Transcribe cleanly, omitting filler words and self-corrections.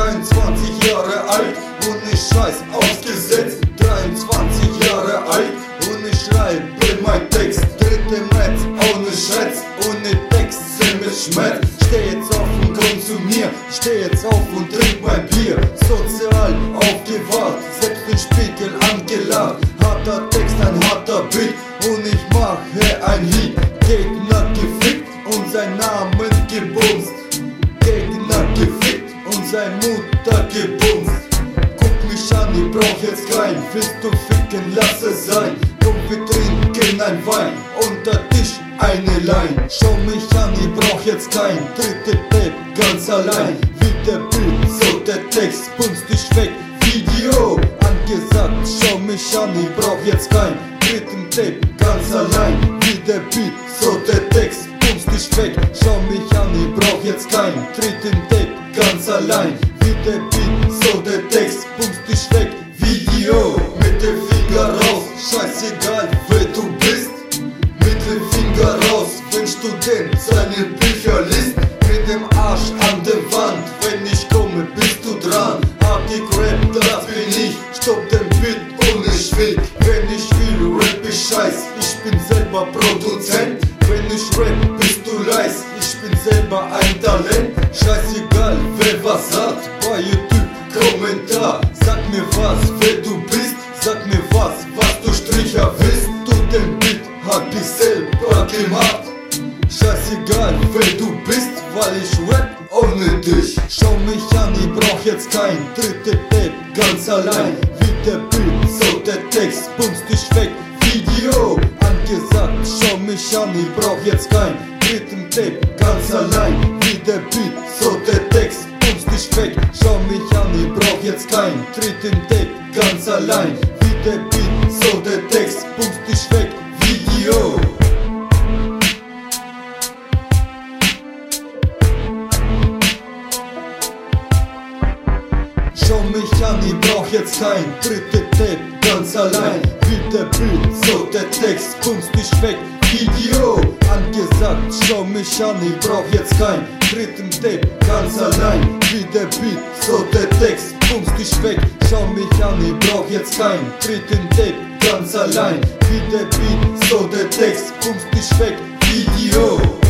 23 Jahre alt und ich scheiß ausgesetzt. 23 Jahre alt und ich schreibe mein Text. 3. März ohne Schätz, ohne Text, mit Schmerz. Steh jetzt auf und komm zu mir, steh jetzt auf und trink mein Bier. Sozial aufgewacht, selbst den Spiegel angelacht. Harter Text, ein harter Beat und ich mache ein Lied. Gegner gefickt und sein Namen gebumst. Gegner gefickt und sein Mutter gebumst. Guck mich an, ich brauch jetzt kein. Willst du ficken, lass es sein. Komm, wir trinken ein Wein, unter Tisch eine Line. Schau mich an, ich brauch jetzt kein. 3. Tape, ganz allein. Wie der Bild, so der Text, bumst dich weg. Video angesagt, schau mich an, ich brauch jetzt kein. 3. Tape, ganz allein. Wie der Beat, so der Text, bumst dich weg. Schau mich an, ich brauch jetzt kein. 3. Tape, ganz allein. Wie der Beat, so der Text, bumst dich weg. Video mit dem Finger raus, scheißegal wer du bist. Mit dem Finger raus, wenn Student seine Bücher liest. Mit dem Arsch an der Wand, wenn ich komme, bist du dran. Artig Rap, das bin ich, stopp den Beat und ich will. Wenn ich will, rap ich scheiß, ich bin selber Produzent. Wenn ich rap, bist du leis, ich bin selber ein Talent. Scheißegal wer was sagt, bei YouTube Kommentar. Sag mir was, wer du bist, sag mir was du Stricher willst. Du den Beat hab ich selber gemacht. Scheißegal wer du bist, weil ich rap ohne dich. Schau mich an, ich brauch jetzt kein. 3. Tape, ganz allein. Wie der Beat, so der Text, bumst dich weg. Video angesagt, schau mich an, ich brauch jetzt kein. 3. Tape, ganz allein. Wie der Beat, so der Text, bumst dich weg. Schau mich an, ich brauch jetzt kein. 3. Tape, ganz allein. Wie der Beat, so der Text, bumst dich weg. Video. Schau mich an, ich brauch jetzt kein. 3. Tape, ganz allein. Wie der Beat, so der Text, bumst dich weg. Video angesagt, schau mich an, ich brauch jetzt kein. 3. Tape, ganz allein. Wie der Beat, so der Text, bumst dich weg. Schau mich an, ich brauch jetzt kein. 3. Tape, ganz allein. Wie der Beat, so der Text, bumst dich weg. Video.